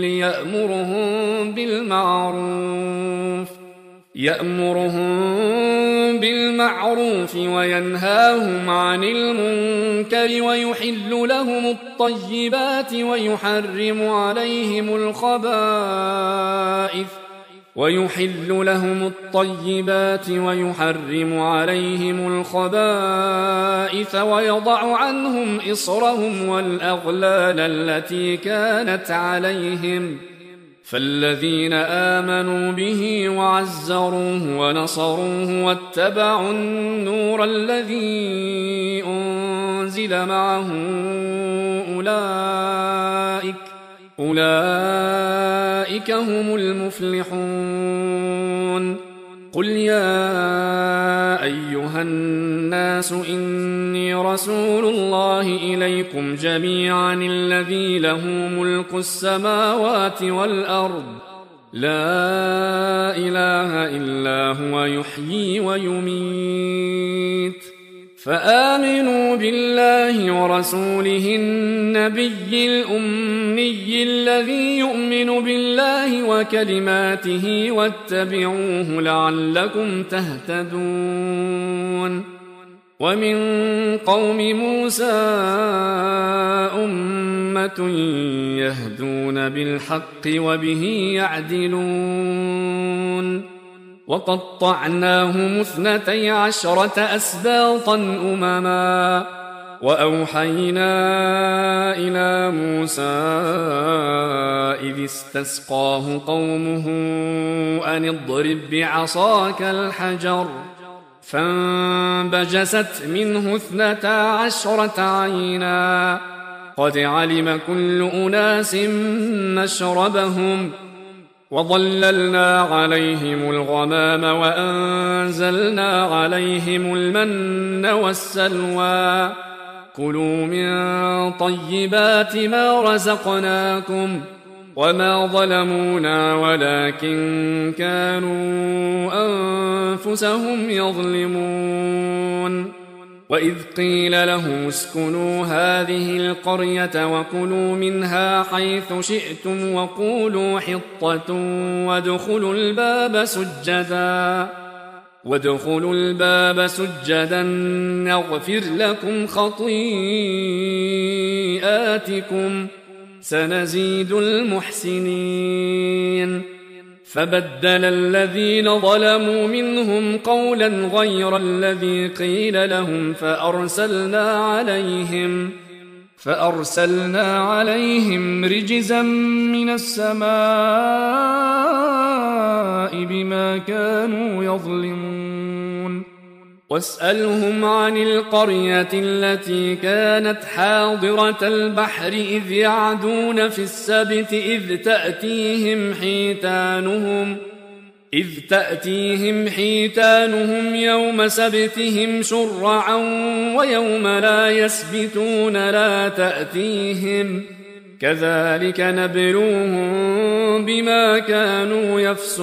يأمرهم بالمعروف وينهاهم عن المنكر ويحل لهم الطيبات ويحرم عليهم الخبائث ويحل لهم الطيبات ويحرم عليهم الخبائث ويضع عنهم إصرهم والأغلال التي كانت عليهم فالذين آمنوا به وعزروه ونصروه واتبعوا النور الذي أنزل معه أولئك هم المفلحون. قل يا أيها الناس إني رسول الله إليكم جميعا الذي له ملك السماوات والأرض لا إله إلا هو يحيي ويميت فآمنوا بالله ورسوله النبي الأمي الذي يؤمن بالله وكلماته واتبعوه لعلكم تهتدون. ومن قوم موسى أمة يهدون بالحق وبه يعدلون. وقطعناهم 12 أسباطا أمما وأوحينا إلى موسى إذ استسقاه قومه أن اضرب بعصاك الحجر فانبجست منه 12 عينا قد علم كل أناس مشربهم وظللنا عليهم الغمام وأنزلنا عليهم المن والسلوى كلوا من طيبات ما رزقناكم وما ظلمونا ولكن كانوا أنفسهم يظلمون. وإذ قيل لهم اسكنوا هذه القرية وكلوا منها حيث شئتم وقولوا حطة وادخلوا الباب سجدا نغفر لكم خطيئاتكم سنزيد المحسنين. فبدل الذين ظلموا منهم قولا غير الذي قيل لهم فأرسلنا عليهم رجزا من السماء بما كانوا يظلمون. واسألهم عن القرية التي كانت حاضرة البحر إذ يعدون في السبت إذ تأتيهم حيتانهم يوم سبتهم شرعا ويوم لا يسبتون لا تأتيهم كذلك نبلوهم بما كانوا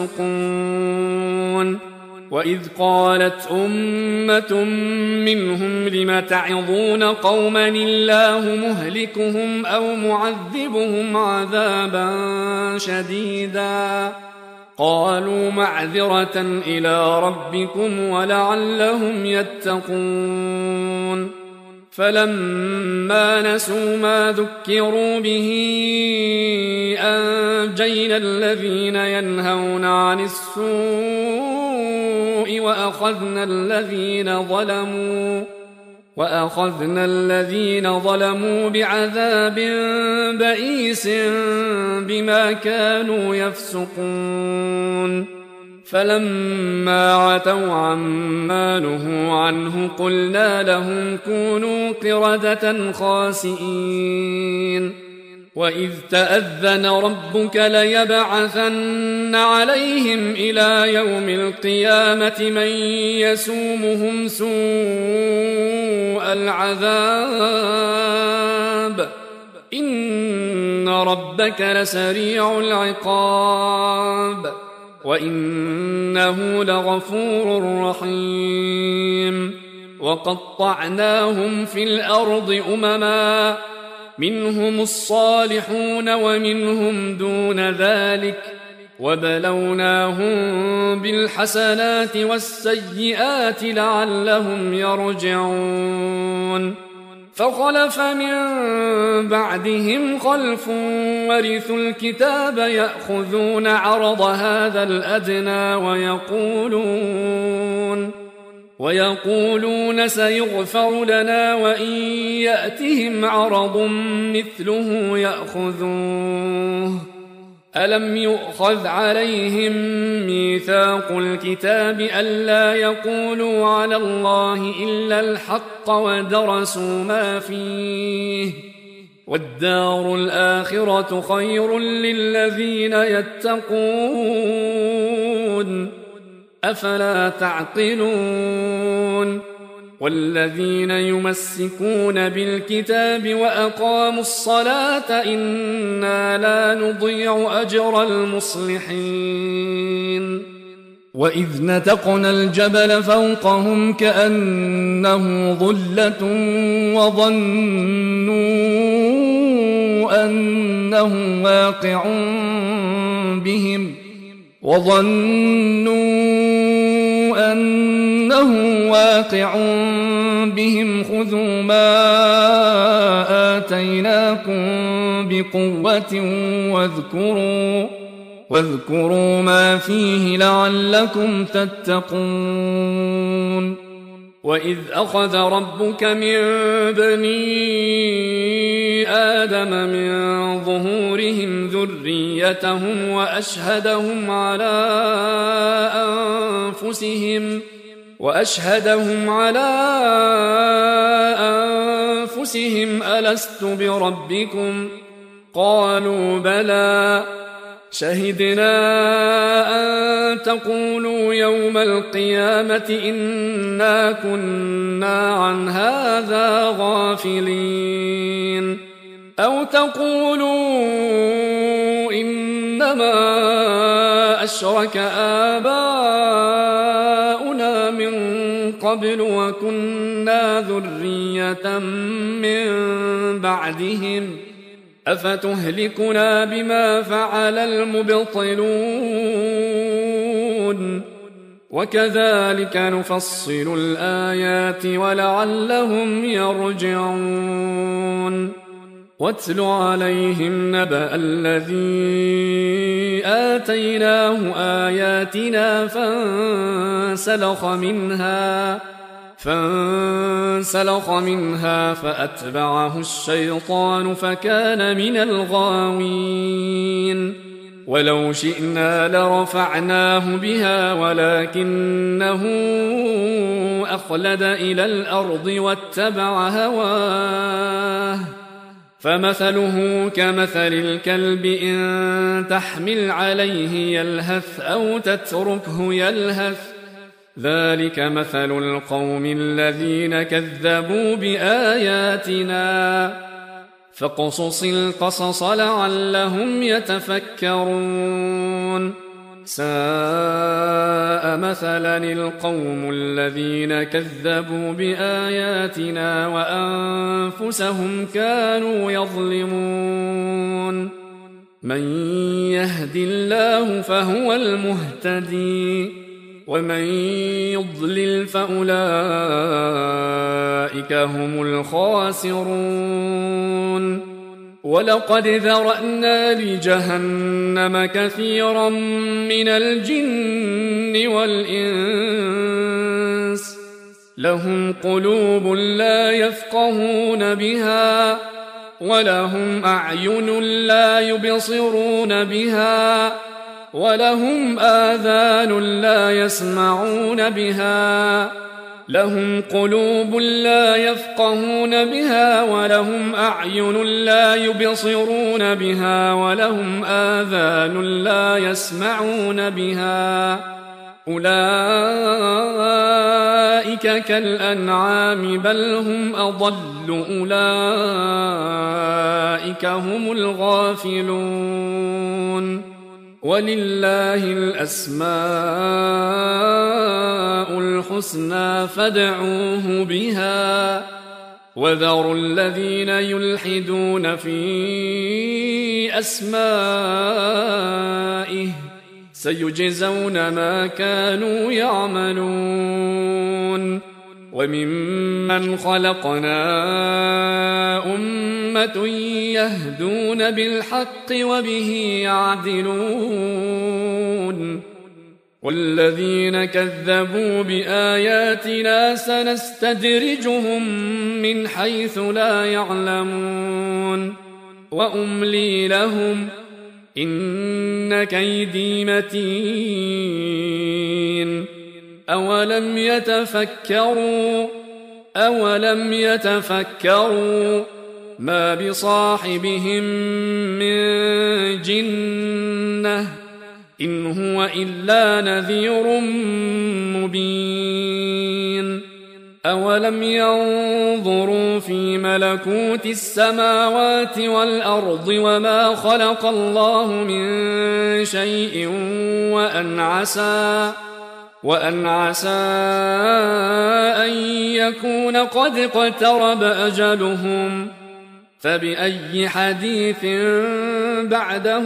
يفسقون. وإذ قالت أمة منهم لم تعظون قوما الله مهلكهم أو معذبهم عذابا شديدا قالوا معذرة إلى ربكم ولعلهم يتقون. فلما نسوا ما ذكروا به أنجينا الذين ينهون عن السوء وأخذنا الذين ظلموا بعذاب بئيس بما كانوا يفسقون. فلما عتوا عما نهوا عنه قلنا لهم كونوا قردة خاسئين. وإذ تأذن ربك ليبعثن عليهم إلى يوم القيامة من يسومهم سوء العذاب إن ربك لسريع العقاب وإنه لغفور رحيم. وقطعناهم في الأرض أمما منهم الصالحون ومنهم دون ذلك وبلوناهم بالحسنات والسيئات لعلهم يرجعون. فخلف من بعدهم خلف ورثوا الكتاب يأخذون عرض هذا الأدنى ويقولون سيغفر لنا وإن يأتهم عرض مثله يأخذوه. ألم يؤخذ عليهم ميثاق الكتاب ألا يقولوا على الله إلا الحق ودرسوا ما فيه والدار الآخرة خير للذين يتقون أفلا تعقلون. والذين يمسكون بالكتاب وأقاموا الصلاة إنا لا نضيع أجر المصلحين. وإذ نتقنا الجبل فوقهم كأنه ظلة وظنوا أنه واقع بهم خذوا ما آتيناكم بقوة واذكروا ما فيه لعلكم تتقون. وإذ أخذ ربك من بني آدم من ظهورهم ذريتهم وأشهدهم على أنفسهم ألست بربكم قالوا بلى شهدنا أن تقولوا يوم القيامة إنا كنا عن هذا غافلين أو تقولوا إنما أشرك آباؤنا من قبل وكنا ذرية من بعدهم أفتهلكنا بما فعل المبطلون وكذلك نفصل الآيات ولعلهم يرجعون. واتل عليهم نبأ الذي آتيناه آياتنا فانسلخ منها فأتبعه الشيطان فكان من الغاوين. ولو شئنا لرفعناه بها ولكنه أخلد إلى الأرض واتبع هواه فمثله كمثل الكلب إن تحمل عليه يلهث أو تتركه يلهث ذلك مثل القوم الذين كذبوا بآياتنا فاقصص القصص لعلهم يتفكرون. ساء مثلا القوم الذين كذبوا بآياتنا وأنفسهم كانوا يظلمون. من يهد الله فهو المهتدي ومن يضلل فأولئك هم الخاسرون. ولقد ذرأنا لجهنم كثيرا من الجن والإنس لهم قلوب لا يفقهون بها ولهم أعين لا يبصرون بها ولهم آذان لا يسمعون بها لهم قلوب لا يفقهون بها ولهم أعين لا يبصرون بها ولهم آذان لا يسمعون بها أولئك كالأنعام بل هم أضل أولئك هم الغافلون. ولله الأسماء الحسنى فادعوه بها وذروا الذين يلحدون في أسمائه سيجزون ما كانوا يعملون. وممن خلقنا أمة يهدون بالحق وبه يعدلون والذين كذبوا بآياتنا سنستدرجهم من حيث لا يعلمون وأملي لهم إن كيدي متين أولم يتفكروا ما بصاحبهم من جنة إن هو إلا نذير مبين أولم ينظروا في ملكوت السماوات والأرض وما خلق الله من شيء وأن عسى أن يكون قد اقترب أجلهم فبأي حديث بعده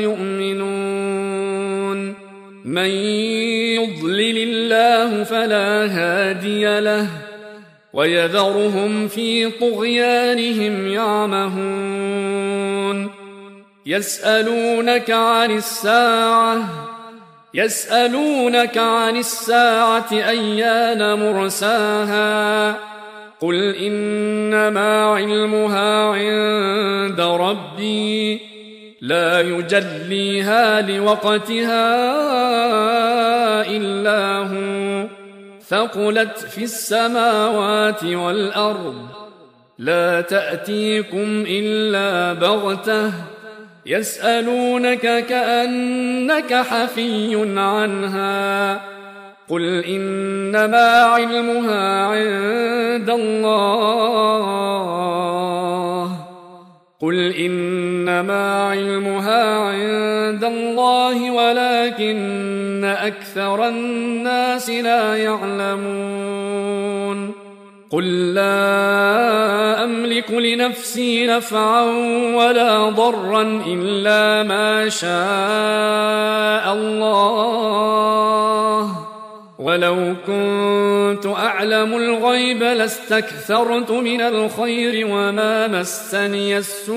يؤمنون من يضلل الله فلا هادي له ويذرهم في طغيانهم يعمهون يسألونك عن الساعة أيان مرساها قل إنما علمها عند ربي لا يجليها لوقتها إلا هو ثقلت في السماوات والأرض لا تأتيكم إلا بغتة يسألونك كأنك حفي عنها قل إنما علمها عند الله ولكن أكثر الناس لا يعلمون قل لا أملك لنفسي نفعا ولا ضرا إلا ما شاء الله ولو كنت أعلم الغيب لاستكثرت من الخير وما مسني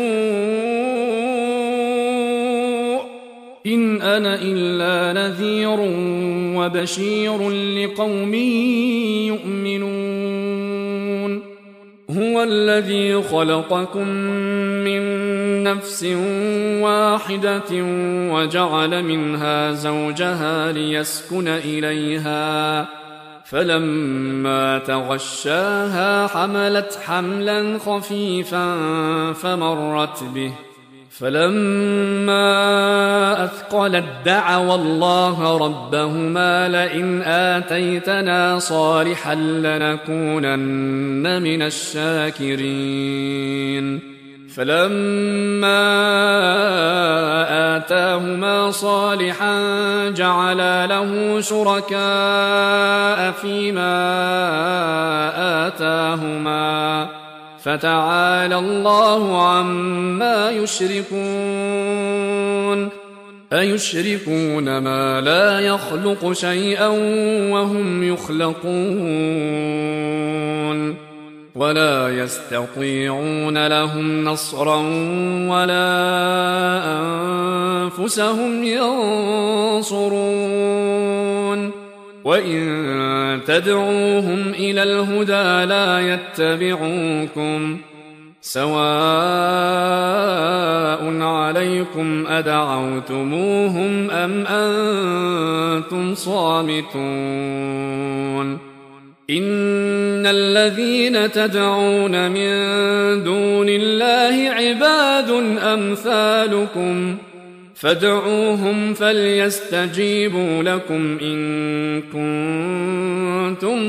السوء إن أنا إلا نذير وبشير لقوم يؤمنون هو الذي خلقكم من نفس واحدة وجعل منها زوجها ليسكن إليها فلما تغشاها حملت حملا خفيفا فمرت به فلما أثقلت دعوا الله ربهما لئن آتيتنا صالحا لنكونن من الشاكرين فلما آتاهما صالحا جعلا له شركاء فيما آتاهما فتعالى الله عما يشركون أيشركون ما لا يخلق شيئا وهم يخلقون ولا يستطيعون لهم نصرا ولا أنفسهم ينصرون وإن تدعوهم إلى الهدى لا يتبعوكم سواء عليكم أدعوتموهم أم أنتم صامتون إن الذين تدعون من دون الله عباد أمثالكم فادعوهم فليستجيبوا لكم إن كنتم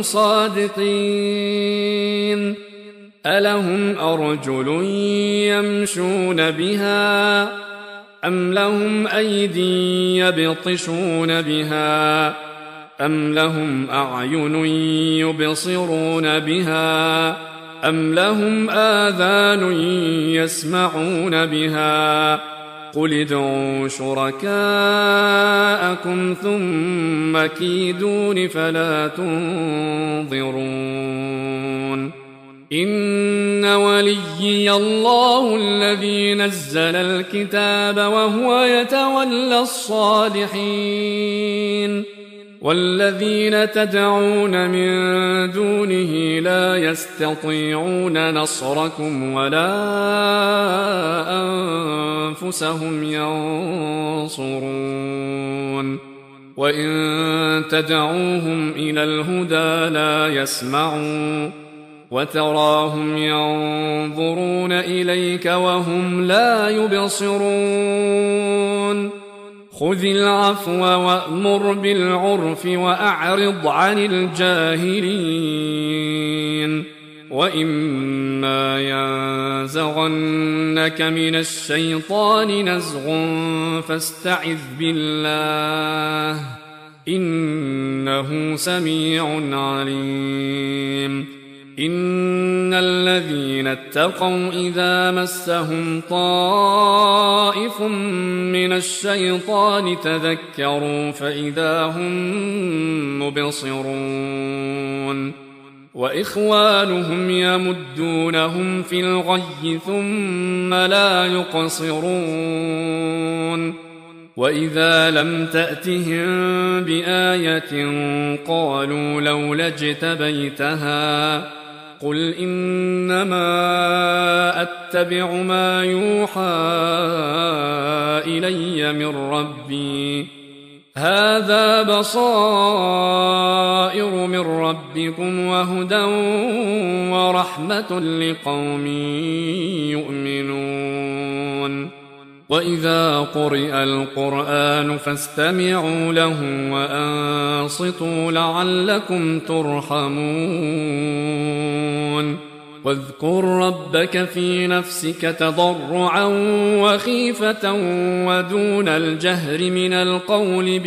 صادقين ألهم أرجل يمشون بها أم لهم أيدي يبطشون بها أم لهم أعين يبصرون بها أم لهم آذان يسمعون بها قل ادعوا شركاءكم ثم كيدون فلا تنظرون إن وليي الله الذي نزل الكتاب وهو يتولى الصالحين والذين تدعون من دونه لا يستطيعون نصركم ولا أنفسهم ينصرون وإن تدعوهم إلى الهدى لا يسمعون وتراهم ينظرون إليك وهم لا يبصرون خذ العفو وأمر بالعرف وأعرض عن الجاهلين وإما ينزغنك من الشيطان نزغ فاستعذ بالله إنه سميع عليم إن الذين اتقوا إذا مسهم طائف من الشيطان تذكروا فإذا هم مبصرون وإخوانهم يمدونهم في الغي ثم لا يقصرون وإذا لم تأتهم بآية قالوا لولا اجتبيتها قل إنما أتبع ما يوحى إلي من ربي هذا بصائر من ربكم وهدى ورحمة لقوم يؤمنون وإذا قرئ القرآن فاستمعوا له وأنصتوا لعلكم ترحمون واذكر ربك في نفسك تضرعا وخيفة ودون الجهر من القول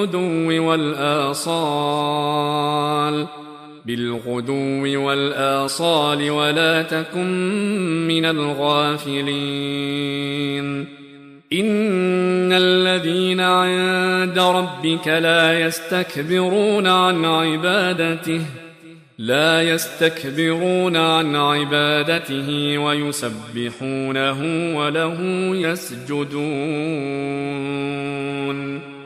بالغدو والآصال ولا تكن من الغافلين إن الذين عند ربك لا يستكبرون عن عبادته ويسبحونه وله يسجدون